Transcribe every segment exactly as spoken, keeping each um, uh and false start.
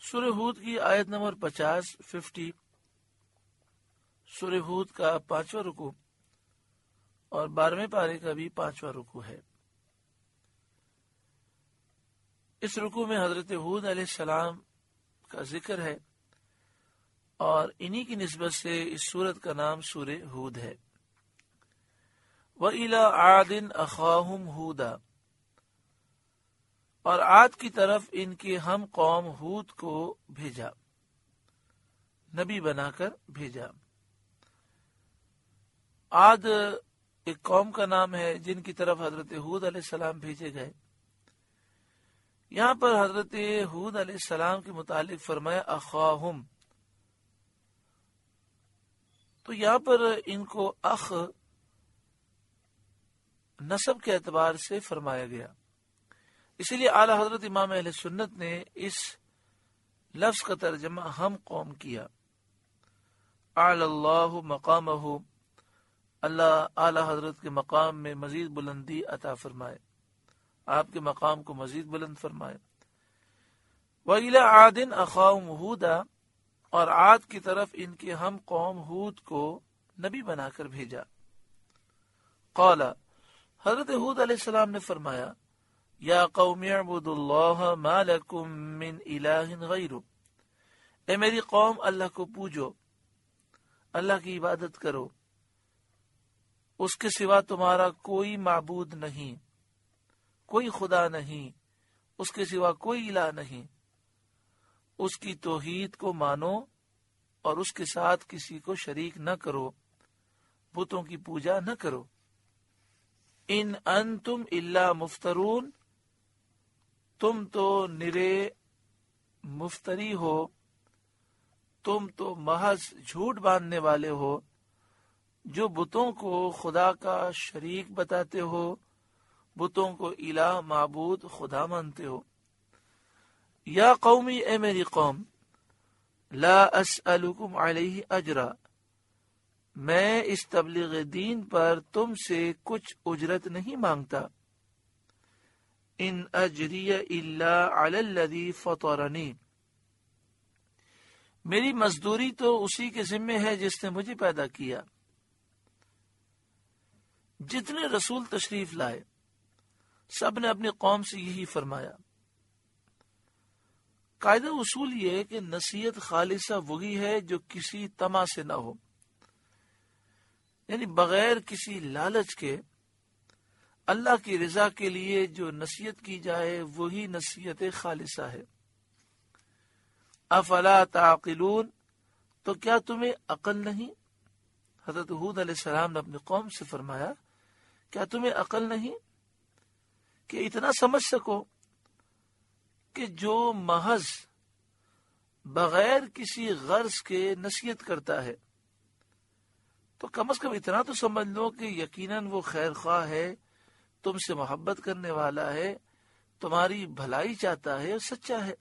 سورہ ہود کی آیت نمبر پچاس ففٹی سورہ ہود کا پانچواں رکوع اور بارہویں پارے کا بھی پانچواں رکوع ہے۔ اس رکوع میں حضرت ہود علیہ السلام کا ذکر ہے اور انہی کی نسبت سے اس سورت کا نام سورہ ہود ہے۔ وَإِلَىٰ عَادٍ أَخَاهُمْ هُودًا، اور عاد کی طرف ان کے ہم قوم ہود کو بھیجا، نبی بنا کر بھیجا۔ عاد ایک قوم کا نام ہے جن کی طرف حضرت ہود علیہ السلام بھیجے گئے۔ یہاں پر حضرت ہود علیہ السلام کے متعلق فرمایا اخاہم، تو یہاں پر ان کو اخ نسب کے اعتبار سے فرمایا گیا، اسی لیے اعلی حضرت امام اہل سنت نے اس لفظ کا ترجمہ ہم قوم کیا۔ اعلی اللہ مقامہ، اللہ اعلی حضرت کے مقام میں مزید بلندی عطا فرمائے، آپ کے مقام کو مزید بلند فرمائے۔ وَإِلَىٰ عَادٍ أَخَاهُمْ هُودًا، اور عاد کی طرف ان کے ہم قوم ہود کو نبی بنا کر بھیجا۔ قال، حضرت ہود علیہ السلام نے فرمایا، یا قوم اعبدوا اللہ ما لکم من الہ غیرہ، اے میری قوم اللہ کو پوجو، اللہ کی عبادت کرو، اس کے سوا تمہارا کوئی معبود نہیں، کوئی خدا نہیں، اس کے سوا کوئی الہ نہیں، اس کی توحید کو مانو اور اس کے ساتھ کسی کو شریک نہ کرو، بتوں کی پوجا نہ کرو۔ ان انتم الا مفترون، تم تو نرے مفتری ہو، تم تو محض جھوٹ باندھنے والے ہو، جو بتوں کو خدا کا شریک بتاتے ہو، بتوں کو الہ معبود خدا مانتے ہو۔ یا قومی، اے میری قوم، لا اسألکم علیہ اجرا، میں اس تبلیغ دین پر تم سے کچھ اجرت نہیں مانگتا۔ ان اجری الا علی الذی فطرنی، میری مزدوری تو اسی کے ذمے ہے جس نے مجھے پیدا کیا۔ جتنے رسول تشریف لائے سب نے اپنی قوم سے یہی فرمایا۔ قاعدہ اصول یہ ہے کہ نصیحت خالصہ وہی ہے جو کسی طمع سے نہ ہو، یعنی بغیر کسی لالچ کے اللہ کی رضا کے لیے جو نصیحت کی جائے وہی نصیحت خالصہ ہے۔ افلا تعقلون، تو کیا تمہیں عقل نہیں؟ حضرت ہود علیہ السلام نے اپنی قوم سے فرمایا، کیا تمہیں عقل نہیں کہ اتنا سمجھ سکو کہ جو محض بغیر کسی غرض کے نصیحت کرتا ہے تو کم از کم اتنا تو سمجھ لو کہ یقیناً وہ خیر خواہ ہے، تم سے محبت کرنے والا ہے، تمہاری بھلائی چاہتا ہے اور سچا ہے۔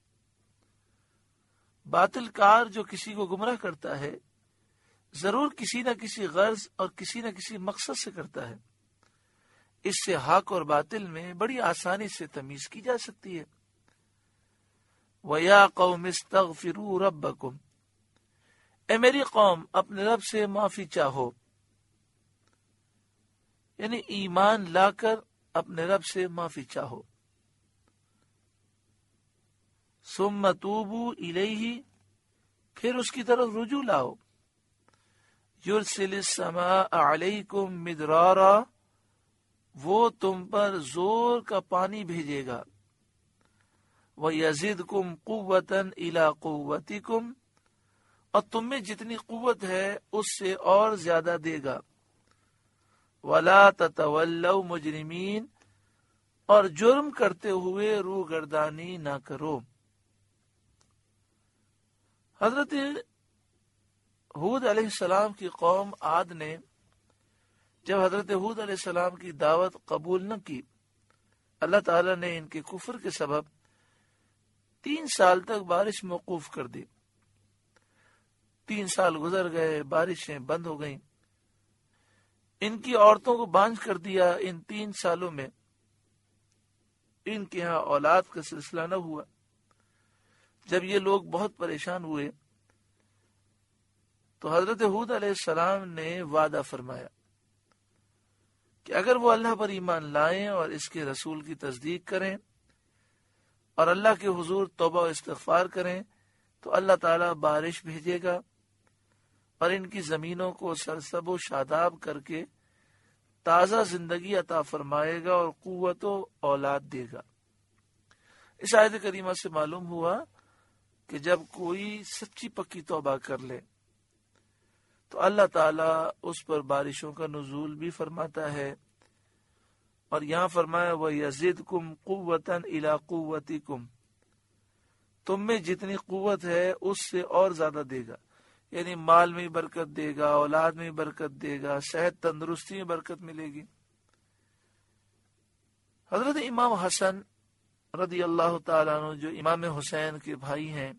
باطل کار جو کسی کو گمراہ کرتا ہے ضرور کسی نہ کسی غرض اور کسی نہ کسی مقصد سے کرتا ہے، اس سے حق اور باطل میں بڑی آسانی سے تمیز کی جا سکتی ہے۔ وَيَا قَوْمِ اسْتَغْفِرُوا رَبَّكُمْ، اے میری قوم اپنے رب سے معافی چاہو، یعنی ایمان لا کر اپنے رب سے معافی چاہو۔ ثُمَّ تُوبُوا إِلَيْهِ، پھر اس کی طرف رجوع لاؤ۔ يُرْسِلِ السَّمَاءَ عَلَيْكُمْ مِدْرَارًا، وہ تم پر زور کا پانی بھیجے گا۔ وَيَزِدْكُمْ قُوَّةً إِلَىٰ قُوَّتِكُمْ، اور تم میں جتنی قوت ہے اس سے اور زیادہ دے گا۔ وَلَا تَتَوَلَّوْا مُجْرِمِينَ، اور جرم کرتے ہوئے روگردانی نہ کرو۔ حضرت ہود علیہ السلام کی قوم عاد نے جب حضرت ہود علیہ السلام کی دعوت قبول نہ کی، اللہ تعالیٰ نے ان کے کفر کے سبب تین سال تک بارش موقوف کر دی۔ تین سال گزر گئے، بارشیں بند ہو گئیں، ان کی عورتوں کو بانجھ کر دیا۔ ان تین سالوں میں ان کے ہاں اولاد کا سلسلہ نہ ہوا۔ جب یہ لوگ بہت پریشان ہوئے تو حضرت ہود علیہ السلام نے وعدہ فرمایا کہ اگر وہ اللہ پر ایمان لائیں اور اس کے رسول کی تصدیق کریں اور اللہ کے حضور توبہ و استغفار کریں تو اللہ تعالیٰ بارش بھیجے گا اور ان کی زمینوں کو سرسب و شاداب کر کے تازہ زندگی عطا فرمائے گا اور قوت و اولاد دے گا۔ اس آیت کریمہ سے معلوم ہوا کہ جب کوئی سچی پکی توبہ کر لے تو اللہ تعالیٰ اس پر بارشوں کا نزول بھی فرماتا ہے، اور یہاں فرمایا وَيَزِدْكُمْ قُوَّةً إِلَىٰ قُوَّتِكُمْ، تم میں جتنی قوت ہے اس سے اور زیادہ دے گا، یعنی مال میں برکت دے گا، اولاد میں برکت دے گا، صحت تندرستی میں برکت ملے گی۔ حضرت امام حسن رضی اللہ تعالیٰ عنہ جو امام حسین کے بھائی ہیں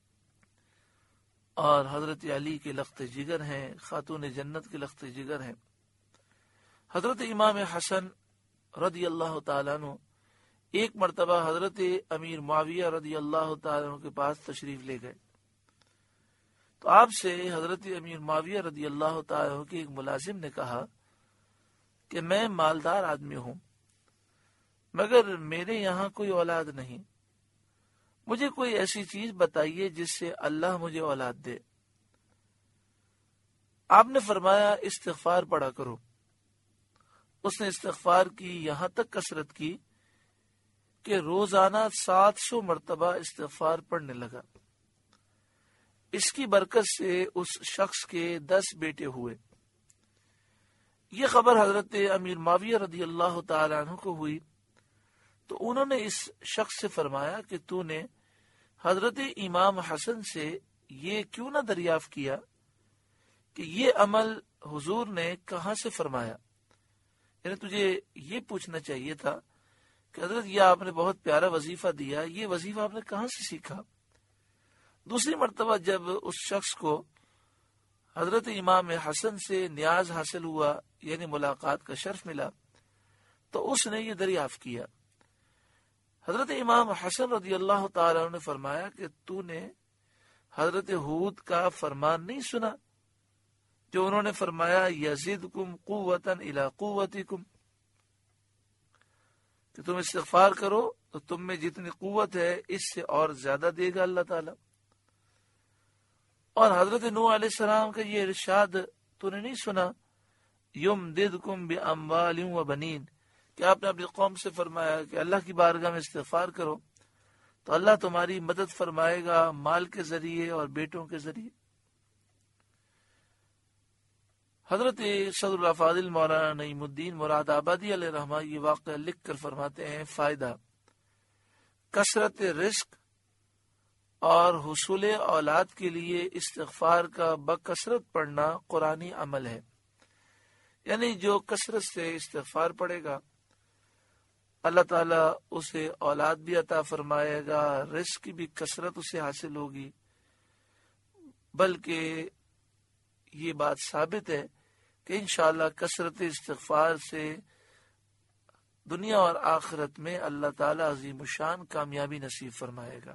اور حضرت علی کے لخت جگر ہیں، خاتون جنت کے لخت جگر ہیں، حضرت امام حسن رضی اللہ تعالیٰ عنہ ایک مرتبہ حضرت امیر معاویہ رضی اللہ تعالیٰ عنہ کے پاس تشریف لے گئے تو آپ سے حضرت امیر معاویہ رضی اللہ تعالیٰ عنہ کے ایک ملازم نے کہا کہ میں مالدار آدمی ہوں مگر میرے یہاں کوئی اولاد نہیں، مجھے کوئی ایسی چیز بتائیے جس سے اللہ مجھے اولاد دے۔ آپ نے فرمایا استغفار پڑھا کرو۔ اس نے استغفار کی یہاں تک کثرت کی کہ روزانہ سات سو مرتبہ استغفار پڑھنے لگا۔ اس کی برکت سے اس شخص کے دس بیٹے ہوئے۔ یہ خبر حضرت امیر معاویہ رضی اللہ تعالی عنہ کو ہوئی تو انہوں نے اس شخص سے فرمایا کہ تو نے حضرت امام حسن سے یہ کیوں نہ دریافت کیا کہ یہ عمل حضور نے کہاں سے فرمایا، یعنی تجھے یہ پوچھنا چاہیے تھا کہ حضرت یہ آپ نے بہت پیارا وظیفہ دیا، یہ وظیفہ آپ نے کہاں سے سیکھا۔ دوسری مرتبہ جب اس شخص کو حضرت امام حسن سے نیاز حاصل ہوا، یعنی ملاقات کا شرف ملا، تو اس نے یہ دریافت کیا۔ حضرت امام حسن رضی اللہ تعالی عنہ نے فرمایا کہ تو نے حضرت ہود کا فرمان نہیں سنا جو انہوں نے فرمایا یزدکم قوتا الی قوتکم، کہ تم استغفار کرو تو تم میں جتنی قوت ہے اس سے اور زیادہ دے گا اللہ تعالی۔ اور حضرت نوح علیہ السلام کا یہ ارشاد تو نے نہیں سنا یمددکم باموال و بنین، کہ آپ نے اپنی قوم سے فرمایا کہ اللہ کی بارگاہ میں استغفار کرو تو اللہ تمہاری مدد فرمائے گا مال کے ذریعے اور بیٹوں کے ذریعے۔ حضرت صدر الافاضل مولانا نعیم الدین مراد آبادی علیہ رحمہ یہ واقعہ لکھ کر فرماتے ہیں فائدہ، کثرت رزق اور حصول اولاد کے لیے استغفار کا بکثرت پڑھنا قرآنی عمل ہے، یعنی جو کثرت سے استغفار پڑھے گا اللہ تعالیٰ اسے اولاد بھی عطا فرمائے گا، رزق کی بھی کثرت اسے حاصل ہوگی، بلکہ یہ بات ثابت ہے کہ انشاءاللہ کثرت استغفار سے دنیا اور آخرت میں اللہ تعالیٰ عظیم الشان کامیابی نصیب فرمائے گا۔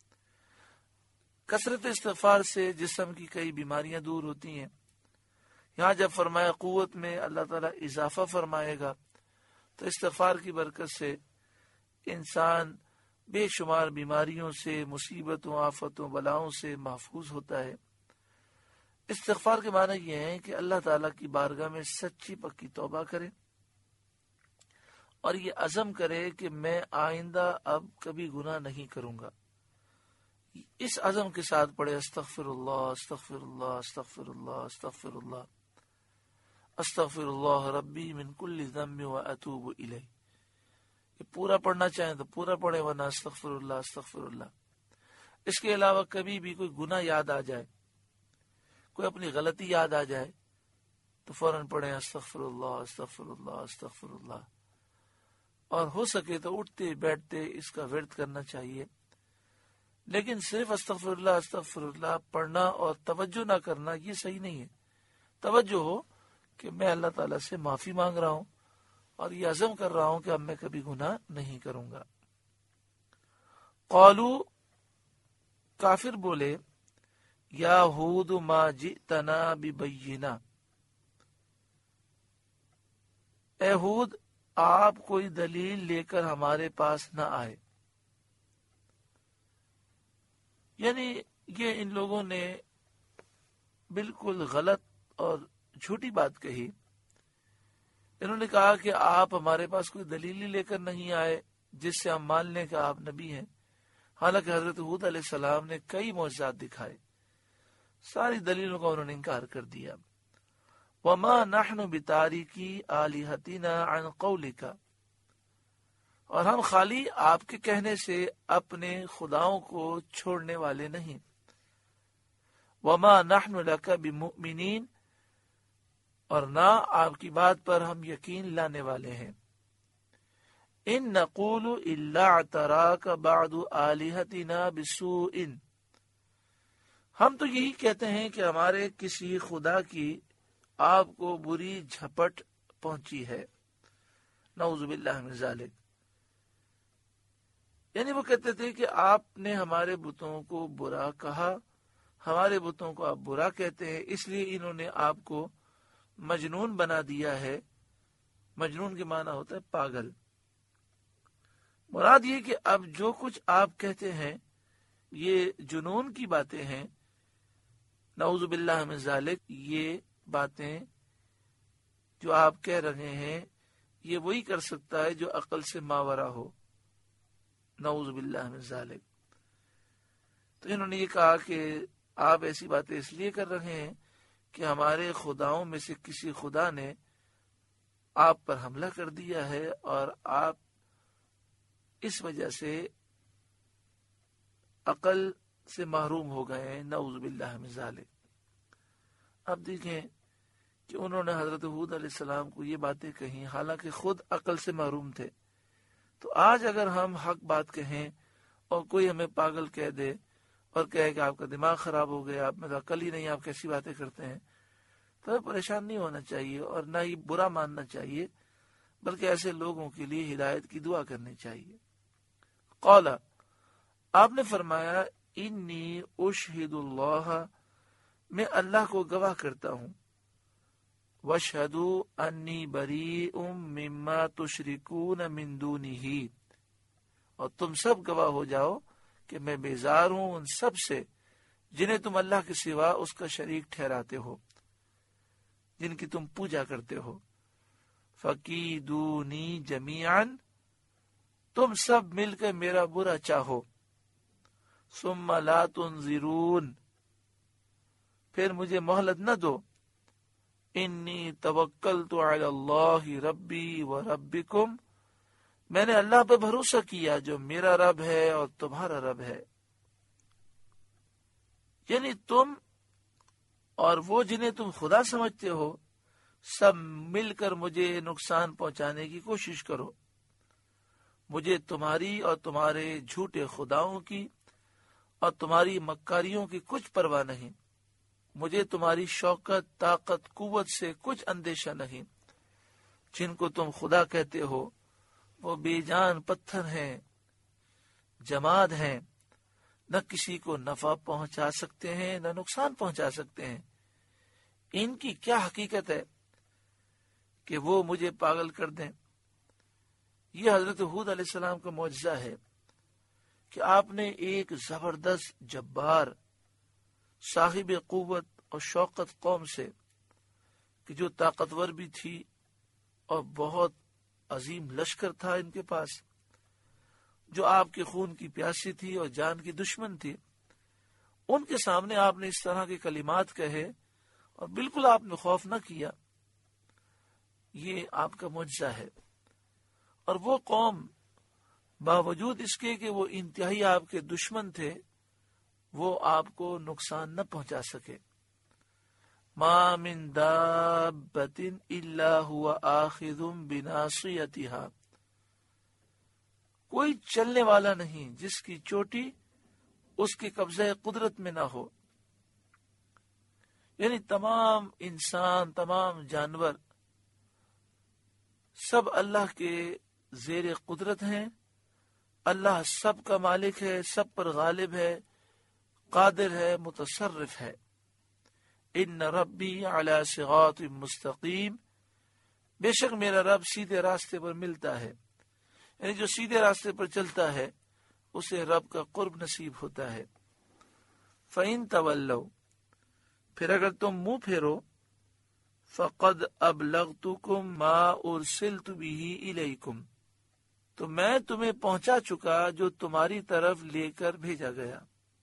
کثرت استغفار سے جسم کی کئی بیماریاں دور ہوتی ہیں، یہاں جب فرمایا قوت میں اللہ تعالیٰ اضافہ فرمائے گا تو استغفار کی برکت سے انسان بے شمار بیماریوں سے، مصیبتوں، آفتوں، بلاؤں سے محفوظ ہوتا ہے۔ استغفار کے معنی یہ ہے کہ اللہ تعالیٰ کی بارگاہ میں سچی پکی توبہ کرے اور یہ عزم کرے کہ میں آئندہ اب کبھی گناہ نہیں کروں گا۔ اس عزم کے ساتھ پڑھے استغفر اللہ استغفر اللہ استغفر اللہ استغفر اللہ استغفر اللہ ربی من کل ذنب و اتوب الیہ۔ یہ پورا پڑھنا چاہیں تو پورا پڑھے، ورنہ استغفر اللہ استغفر اللہ۔ اس کے علاوہ کبھی بھی کوئی گناہ یاد آ جائے، کوئی اپنی غلطی یاد آ جائے تو فوراً پڑھیں استغفر اللہ استغفر اللہ استغفر اللہ، اور ہو سکے تو اٹھتے بیٹھتے اس کا ورد کرنا چاہیے۔ لیکن صرف استغفر اللہ استغفر اللہ پڑھنا اور توجہ نہ کرنا یہ صحیح نہیں ہے۔ توجہ ہو کہ میں اللہ تعالیٰ سے معافی مانگ رہا ہوں اور یہ عزم کر رہا ہوں کہ اب میں کبھی گناہ نہیں کروں گا۔ قالو کافر بولے یا ہود ما جئتنا ببینہ، اے ہود آپ کوئی دلیل لے کر ہمارے پاس نہ آئے. یعنی یہ ان لوگوں نے بالکل غلط اور جھوٹی بات کہی. انہوں نے کہا کہ آپ ہمارے پاس کوئی دلیل لے کر نہیں آئے جس سے ہم مان لیں کہ آپ نبی ہیں. حالانکہ حضرت ہود علیہ السلام نے کئی معجزات دکھائے، ساری دلیلوں کا انہوں نے انکار کر دیا. وما نحن بتارکی آلہتنا عن قولک، اور ہم خالی آپ کے کہنے سے اپنے خداؤں کو چھوڑنے والے نہیں. وما نحن لک بمؤمنین، اور نہ آپ کی بات پر ہم یقین لانے والے ہیں. ان نقول الا اعتراک بعض آلہتنا بسوء، ہم تو یہی کہتے ہیں کہ ہمارے کسی خدا کی آپ کو بری جھپٹ پہنچی ہے. نعوذ باللہ من ذالک. یعنی وہ کہتے تھے کہ آپ نے ہمارے بتوں کو برا کہا، ہمارے بتوں کو آپ برا کہتے ہیں، اس لیے انہوں نے آپ کو مجنون بنا دیا ہے. مجنون کے معنی ہوتا ہے پاگل. مراد یہ کہ اب جو کچھ آپ کہتے ہیں یہ جنون کی باتیں ہیں. نعوذ باللہ من ذالک. یہ باتیں جو آپ کہہ رہے ہیں یہ وہی کر سکتا ہے جو عقل سے ماورا ہو. نعوذ باللہ من ذالک. تو انہوں نے یہ کہا کہ آپ ایسی باتیں اس لیے کر رہے ہیں کہ ہمارے خداؤں میں سے کسی خدا نے آپ پر حملہ کر دیا ہے اور آپ اس وجہ سے عقل سے محروم ہو گئے ہیں. نعوذ باللہ من ذالک. اب دیکھیں کہ انہوں نے حضرت ہود علیہ السلام کو یہ باتیں کہیں حالانکہ خود عقل سے محروم تھے. تو آج اگر ہم حق بات کہیں اور کوئی ہمیں پاگل کہہ دے اور کہے کہ آپ کا دماغ خراب ہو گیا، آپ میں تو عقل ہی نہیں، آپ کیسی باتیں کرتے ہیں، تو پریشان نہیں ہونا چاہیے اور نہ ہی برا ماننا چاہیے، بلکہ ایسے لوگوں کے لیے ہدایت کی دعا کرنی چاہیے. قال، آپ نے فرمایا انی اشہد اللہ، میں اللہ کو گواہ کرتا ہوں. واشہدوا انی بریء مما تشرکون من دونہ، اور تم سب گواہ ہو جاؤ کہ میں بیزار ہوں ان سب سے جنہیں تم اللہ کے سوا اس کا شریک ٹھہراتے ہو، جن کی تم پوجا کرتے ہو. فکیدونی جمیعا، تم سب مل کر میرا برا چاہو. ثم لا تنظرون، پھر مجھے مہلت نہ دو. انی توکلت علی اللہ ربی و ربکم، میں نے اللہ پہ بھروسہ کیا جو میرا رب ہے اور تمہارا رب ہے. یعنی تم اور وہ جنہیں تم خدا سمجھتے ہو سب مل کر مجھے نقصان پہنچانے کی کوشش کرو. مجھے تمہاری اور تمہارے جھوٹے خداؤں کی اور تمہاری مکاریوں کی کچھ پرواہ نہیں. مجھے تمہاری شوکت، طاقت، قوت سے کچھ اندیشہ نہیں. جن کو تم خدا کہتے ہو وہ بے جان پتھر ہیں، جماد ہیں، نہ کسی کو نفع پہنچا سکتے ہیں نہ نقصان پہنچا سکتے ہیں. ان کی کیا حقیقت ہے کہ وہ مجھے پاگل کر دیں؟ یہ حضرت ہود علیہ السلام کا معجزہ ہے کہ آپ نے ایک زبردست جبار صاحب قوت اور شوکت قوم سے، کہ جو طاقتور بھی تھی اور بہت عظیم لشکر تھا ان کے پاس، جو آپ کے خون کی پیاسی تھی اور جان کی دشمن تھی، ان کے سامنے آپ نے اس طرح کے کلمات کہے اور بالکل آپ نے خوف نہ کیا. یہ آپ کا معجزہ ہے. اور وہ قوم باوجود اس کے کہ وہ انتہائی آپ کے دشمن تھے، وہ آپ کو نقصان نہ پہنچا سکے. ما من دابۃ الا هو آخذ بناصیتها، کوئی چلنے والا نہیں جس کی چوٹی اس کے قبضہ قدرت میں نہ ہو. یعنی تمام انسان، تمام جانور سب اللہ کے زیر قدرت ہیں. اللہ سب کا مالک ہے، سب پر غالب ہے، قادر ہے، متصرف ہے۔ ان ربی علی صراط مستقیم، بے شک میرا رب سیدھے راستے پر ملتا ہے، یعنی جو سیدھے راستے پر چلتا ہے اسے رب کا قرب نصیب ہوتا ہے۔ فَإِن تَوَلَّوْا، پھر اگر تم منہ پھیرو، فَقَدْ أَبْلَغْتُكُمْ مَا أُرْسِلْتُ بِهِ إِلَيْكُمْ، تو میں تمہیں پہنچا چکا جو تمہاری طرف لے کر بھیجا گیا،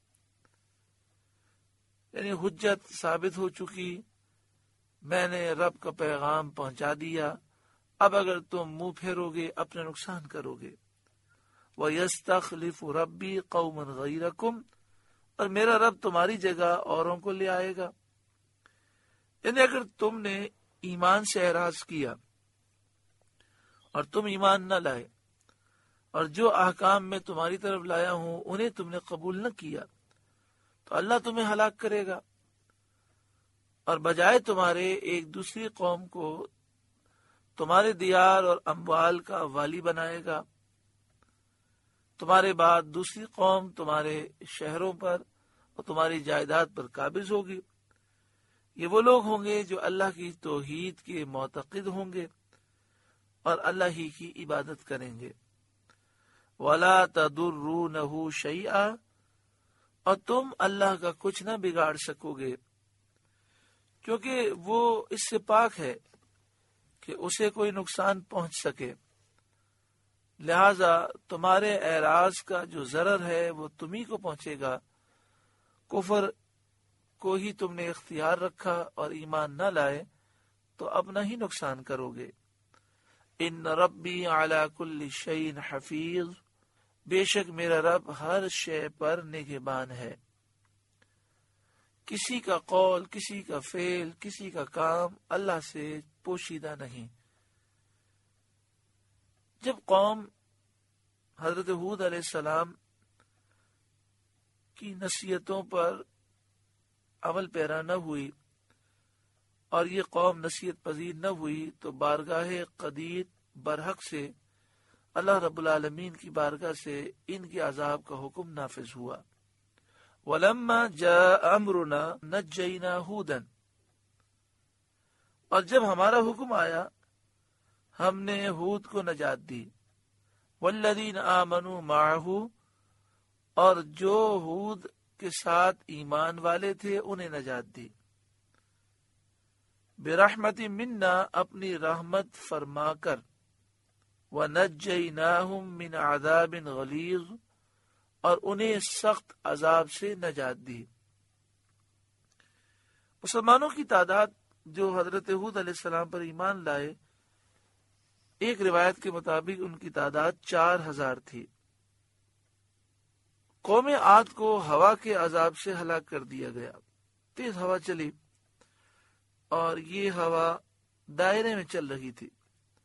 یعنی حجت ثابت ہو چکی، میں نے رب کا پیغام پہنچا دیا، اب اگر تم منہ پھیرو گے اپنا نقصان کرو گے۔ وَيَسْتَخْلِفُ رَبِّي قَوْمًا غَيْرَكُمْ، اور میرا رب تمہاری جگہ اوروں کو لے آئے گا، یعنی اگر تم نے ایمان سے اعراض کیا اور تم ایمان نہ لائے اور جو احکام میں تمہاری طرف لایا ہوں انہیں تم نے قبول نہ کیا، تو اللہ تمہیں ہلاک کرے گا، اور بجائے تمہارے ایک دوسری قوم کو تمہارے دیار اور اموال کا والی بنائے گا، تمہارے بعد دوسری قوم تمہارے شہروں پر اور تمہاری جائیداد پر قابض ہوگی۔ یہ وہ لوگ ہوں گے جو اللہ کی توحید کے معتقد ہوں گے اور اللہ ہی کی عبادت کریں گے۔ وَلَا تَضُرُّونَهُ شَيْئًا، اور تم اللہ کا کچھ نہ بگاڑ سکو گے، کیونکہ وہ اس سے پاک ہے کہ اسے کوئی نقصان پہنچ سکے، لہذا تمہارے اعراض کا جو ضرر ہے وہ تمہیں کو پہنچے گا۔ کفر کو ہی تم نے اختیار رکھا اور ایمان نہ لائے تو اپنا ہی نقصان کرو گے۔ ان ربی علی کل شیء حفیظ، بے شک میرا رب ہر شے پر نگہبان ہے، کسی کا قول، کسی کا فعل، کسی کا کام اللہ سے پوشیدہ نہیں۔ جب قوم حضرت ہود علیہ السلام کی نصیحتوں پر عمل پیرا نہ ہوئی اور یہ قوم نصیحت پذیر نہ ہوئی تو بارگاہ قدیر برحق سے اللہ رب العالمین کی بارگاہ سے ان کے عذاب کا حکم نافذ ہوا۔ وَلَمَّا جَاءَ أَمْرُنَا نَجَّيْنَا هُودًا، اور جب ہمارا حکم آیا ہم نے ہود کو نجات دی، وَالَّذِينَ آمَنُوا مَعَهُ، اور جو ہود کے ساتھ ایمان والے تھے انہیں نجات دی، برحمت منا، اپنی رحمت فرما کر، وَنَجَّيْنَاهُمْ مِنْ عَذَابٍ غَلِيظٍ، اور انہیں سخت عذاب سے نجات دی۔ مسلمانوں کی تعداد جو حضرت ہود علیہ السلام پر ایمان لائے، ایک روایت کے مطابق ان کی تعداد چار ہزار تھی۔ قوم عاد کو ہوا کے عذاب سے ہلاک کر دیا گیا۔ تیز ہوا چلی اور یہ ہوا دائرے میں چل رہی تھی،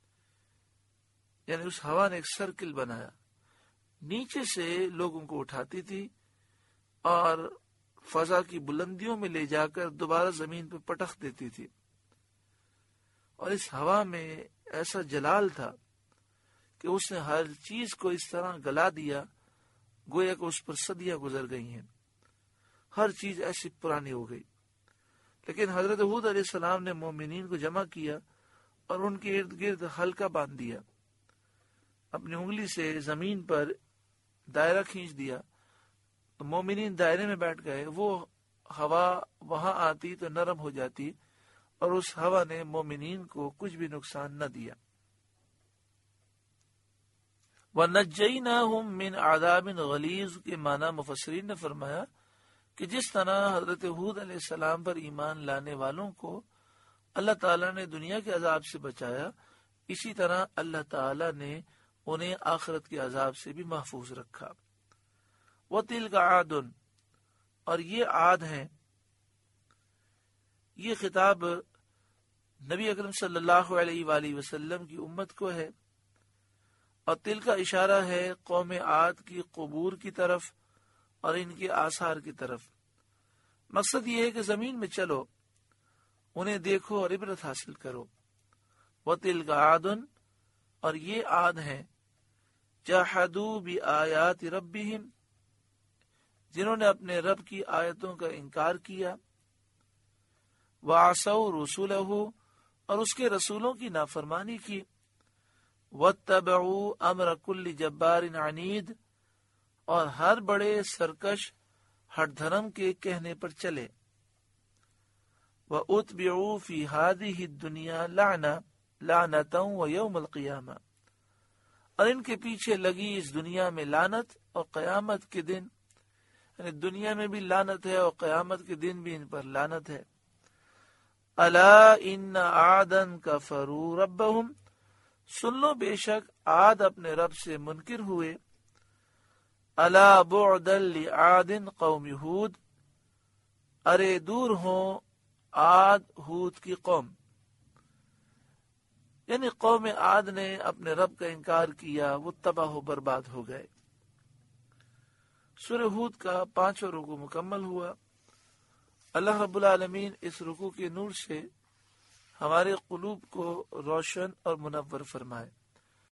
یعنی اس ہوا نے ایک سرکل بنایا، نیچے سے لوگوں کو اٹھاتی تھی اور فضا کی بلندیوں میں لے جا کر دوبارہ زمین پہ پٹخ دیتی تھی، اور اس ہوا میں ایسا جلال تھا کہ اس نے ہر چیز کو اس طرح گلا دیا گویا کہ اس پر صدیاں گزر گئی ہیں، ہر چیز ایسی پرانی ہو گئی۔ لیکن حضرت ہود علیہ السلام نے مومنین کو جمع کیا اور ان کے ارد گرد حلقہ باندھ دیا، اپنی انگلی سے زمین پر دائرہ کھینچ دیا تو مومنین دائرے میں بیٹھ گئے۔ وہ ہوا وہاں آتی تو نرم ہو جاتی اور اس ہوا نے مومنین کو کچھ بھی نقصان نہ دیا۔ وَنَجَّيْنَاهُمْ مِنْ عَذَابٍ غَلِيظٍ کے معنی مفسرین نے فرمایا کہ جس طرح حضرت ہود علیہ السلام پر ایمان لانے والوں کو اللہ تعالیٰ نے دنیا کے عذاب سے بچایا، اسی طرح اللہ تعالیٰ نے انہیں آخرت کے عذاب سے بھی محفوظ رکھا۔ وَتِلْكَ عَادٌ، اور یہ عاد ہیں۔ یہ خطاب نبی اکرم صلی اللہ علیہ وآلہ وسلم کی امت کو ہے، اور تل کا اشارہ ہے قوم عاد کی قبور کی طرف اور ان کے آثار کی طرف۔ مقصد یہ ہے کہ زمین میں چلو، انہیں دیکھو اور عبرت حاصل کرو۔ وَتِلْكَ عَادٌ، اور یہ عاد ہیں، جَحَدُوا بِآیَاتِ رَبِّهِمْ، جنہوں نے اپنے رب کی آیتوں کا انکار کیا، وَعَصَوْا رُسُلَهُ اور اس کے رسولوں کی نافرمانی کی، وَاتَّبَعُوا أَمْرَ كُلِّ جَبَّارٍ عَنِيدٍ اور ہر بڑے سرکش ہٹ دھرم کے کہنے پر چلے، وَأُتْبِعُوا فِي هَذِهِ الدُّنْيَا لَعْنَةً لَعْنَةً وَيَوْمَ الْقِيَامَةِ اور ان کے پیچھے لگی اس دنیا میں لعنت اور قیامت کے دن، یعنی دنیا میں بھی لعنت ہے اور قیامت کے دن بھی ان پر لعنت ہے۔ الا ان عادا کفروا ربهم سن لو بے شک عاد اپنے رب سے منکر ہوئے، الا بعدا لعاد قوم ہود ارے دور ہوں عاد ہود کی قوم، یعنی قوم عاد نے اپنے رب کا انکار کیا، وہ تباہ و برباد ہو گئے۔ سورہ ہود کا پانچواں رکوع مکمل ہوا۔ اللہ رب العالمین اس رکوع کے نور سے ہمارے قلوب کو روشن اور منور فرمائے۔